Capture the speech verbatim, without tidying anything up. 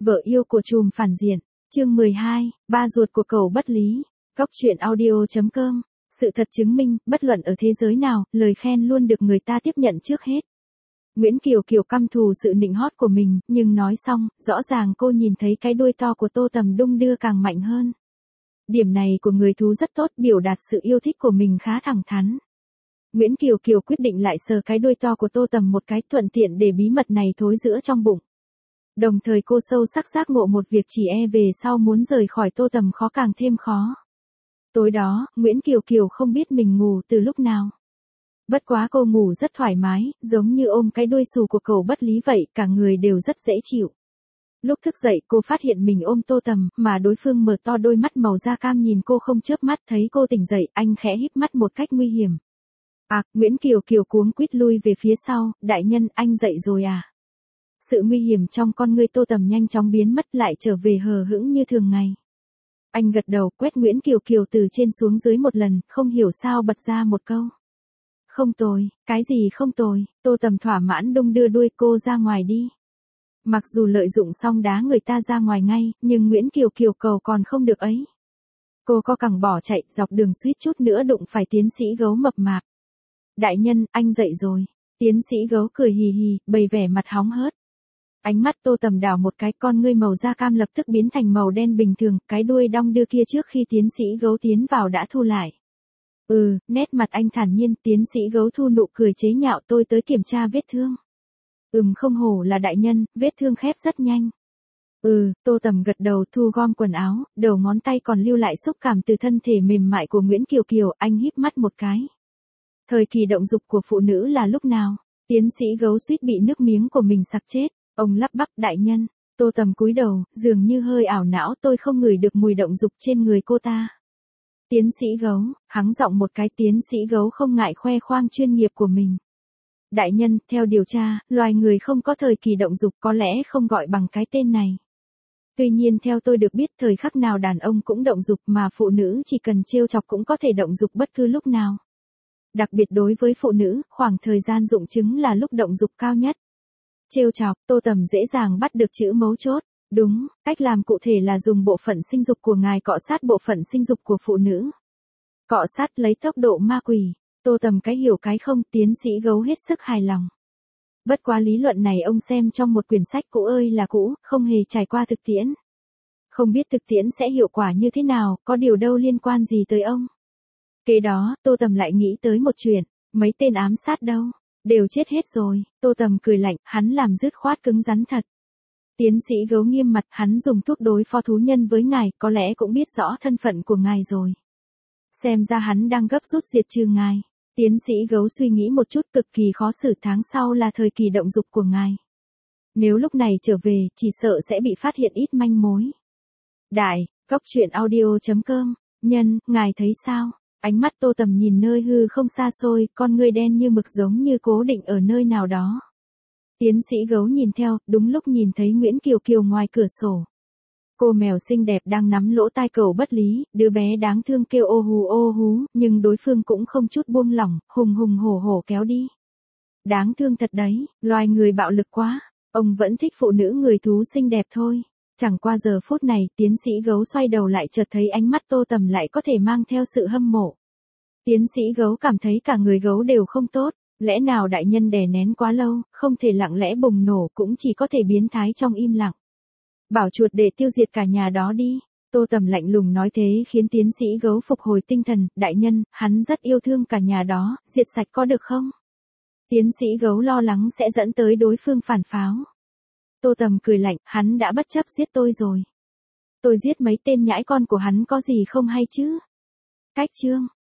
Vợ yêu của trùm phản diện, chương mười hai, ba ruột của cẩu bất lý. Góc truyện audio chấm com. Sự thật chứng minh, bất luận ở thế giới nào, lời khen luôn được người ta tiếp nhận trước hết. Nguyễn Kiều Kiều căm thù sự nịnh hót của mình, nhưng nói xong, rõ ràng cô nhìn thấy cái đuôi to của Tô Tầm đung đưa càng mạnh hơn. Điểm này của người thú rất tốt, biểu đạt sự yêu thích của mình khá thẳng thắn. Nguyễn Kiều Kiều quyết định lại sờ cái đuôi to của Tô Tầm một cái, thuận tiện để bí mật này thối rữa trong bụng. Đồng thời cô sâu sắc giác ngộ một việc, chỉ e về sau muốn rời khỏi Tô Tầm khó càng thêm khó. Tối đó, Nguyễn Kiều Kiều không biết mình ngủ từ lúc nào. Bất quá cô ngủ rất thoải mái, giống như ôm cái đuôi xù của cẩu bất lý vậy, cả người đều rất dễ chịu. Lúc thức dậy cô phát hiện mình ôm Tô Tầm, mà đối phương mở to đôi mắt màu da cam nhìn cô không chớp mắt. Thấy cô tỉnh dậy, anh khẽ híp mắt một cách nguy hiểm. À, Nguyễn Kiều Kiều cuống quýt lui về phía sau, đại nhân, anh dậy rồi à? Sự nguy hiểm trong con ngươi Tô Tầm nhanh chóng biến mất, lại trở về hờ hững như thường ngày. Anh gật đầu, quét Nguyễn Kiều Kiều từ trên xuống dưới một lần, không hiểu sao bật ra một câu. Không tồi. Cái gì không tồi? Tô Tầm thỏa mãn đung đưa đuôi, cô ra ngoài đi. Mặc dù lợi dụng xong đá người ta ra ngoài ngay, nhưng Nguyễn Kiều Kiều cầu còn không được ấy. Cô co cẳng bỏ chạy, dọc đường suýt chút nữa đụng phải tiến sĩ gấu mập mạp. Đại nhân, anh dậy rồi. Tiến sĩ gấu cười hì hì, bày vẻ mặt hóng hớt. Ánh mắt Tô Tầm đảo một cái, con ngươi màu da cam lập tức biến thành màu đen bình thường, cái đuôi đong đưa kia trước khi tiến sĩ gấu tiến vào đã thu lại. Ừ, nét mặt anh thản nhiên, tiến sĩ gấu thu nụ cười chế nhạo, tôi tới kiểm tra vết thương. Ừm, không hổ là đại nhân, vết thương khép rất nhanh. Ừ, Tô Tầm gật đầu, thu gom quần áo, đầu ngón tay còn lưu lại xúc cảm từ thân thể mềm mại của Nguyễn Kiều Kiều, anh híp mắt một cái. Thời kỳ động dục của phụ nữ là lúc nào? Tiến sĩ gấu suýt bị nước miếng của mình sặc chết. Ông lắp bắp, đại nhân. Tô Tầm cúi đầu, dường như hơi ảo não, tôi không ngửi được mùi động dục trên người cô ta. Tiến sĩ gấu, hắng giọng một cái, tiến sĩ gấu không ngại khoe khoang chuyên nghiệp của mình. Đại nhân, theo điều tra, loài người không có thời kỳ động dục, có lẽ không gọi bằng cái tên này. Tuy nhiên theo tôi được biết, thời khắc nào đàn ông cũng động dục, mà phụ nữ chỉ cần trêu chọc cũng có thể động dục bất cứ lúc nào. Đặc biệt đối với phụ nữ, khoảng thời gian dụng trứng là lúc động dục cao nhất. Trêu chọc, Tô Tầm dễ dàng bắt được chữ mấu chốt. Đúng, cách làm cụ thể là dùng bộ phận sinh dục của ngài cọ sát bộ phận sinh dục của phụ nữ. Cọ sát lấy tốc độ ma quỷ. Tô Tầm cái hiểu cái không, tiến sĩ gấu hết sức hài lòng. Bất quá lý luận này ông xem trong một quyển sách cũ ơi là cũ, không hề trải qua thực tiễn. Không biết thực tiễn sẽ hiệu quả như thế nào, có điều đâu liên quan gì tới ông. Kế đó, Tô Tầm lại nghĩ tới một chuyện, mấy tên ám sát đâu, đều chết hết rồi. Tô Tầm cười lạnh, hắn làm dứt khoát cứng rắn thật. Tiến sĩ gấu nghiêm mặt, hắn dùng thuốc đối phó thú nhân với ngài, có lẽ cũng biết rõ thân phận của ngài rồi. Xem ra hắn đang gấp rút diệt trừ ngài. Tiến sĩ gấu suy nghĩ một chút, cực kỳ khó xử, tháng sau là thời kỳ động dục của ngài. Nếu lúc này trở về, chỉ sợ sẽ bị phát hiện ít manh mối. Đại, góc truyện audio chấm com, nhân, ngài thấy sao? Ánh mắt Tô Tầm nhìn nơi hư không xa xôi, con ngươi đen như mực giống như cố định ở nơi nào đó. Tiến sĩ gấu nhìn theo, đúng lúc nhìn thấy Nguyễn Kiều Kiều ngoài cửa sổ. Cô mèo xinh đẹp đang nắm lỗ tai cẩu bất lý, đứa bé đáng thương kêu ô hú ô hú, nhưng đối phương cũng không chút buông lỏng, hùng hùng hổ hổ kéo đi. Đáng thương thật đấy, loài người bạo lực quá, ông vẫn thích phụ nữ người thú xinh đẹp thôi. Chẳng qua giờ phút này, tiến sĩ gấu xoay đầu lại chợt thấy ánh mắt Tô Tầm lại có thể mang theo sự hâm mộ. Tiến sĩ gấu cảm thấy cả người gấu đều không tốt, lẽ nào đại nhân đè nén quá lâu, không thể lặng lẽ bùng nổ, cũng chỉ có thể biến thái trong im lặng. Bảo chuột để tiêu diệt cả nhà đó đi. Tô Tầm lạnh lùng nói thế khiến tiến sĩ gấu phục hồi tinh thần, đại nhân, hắn rất yêu thương cả nhà đó, diệt sạch có được không? Tiến sĩ gấu lo lắng sẽ dẫn tới đối phương phản pháo. Tô Tầm cười lạnh, hắn đã bất chấp giết tôi rồi. Tôi giết mấy tên nhãi con của hắn có gì không hay chứ? Cách chương.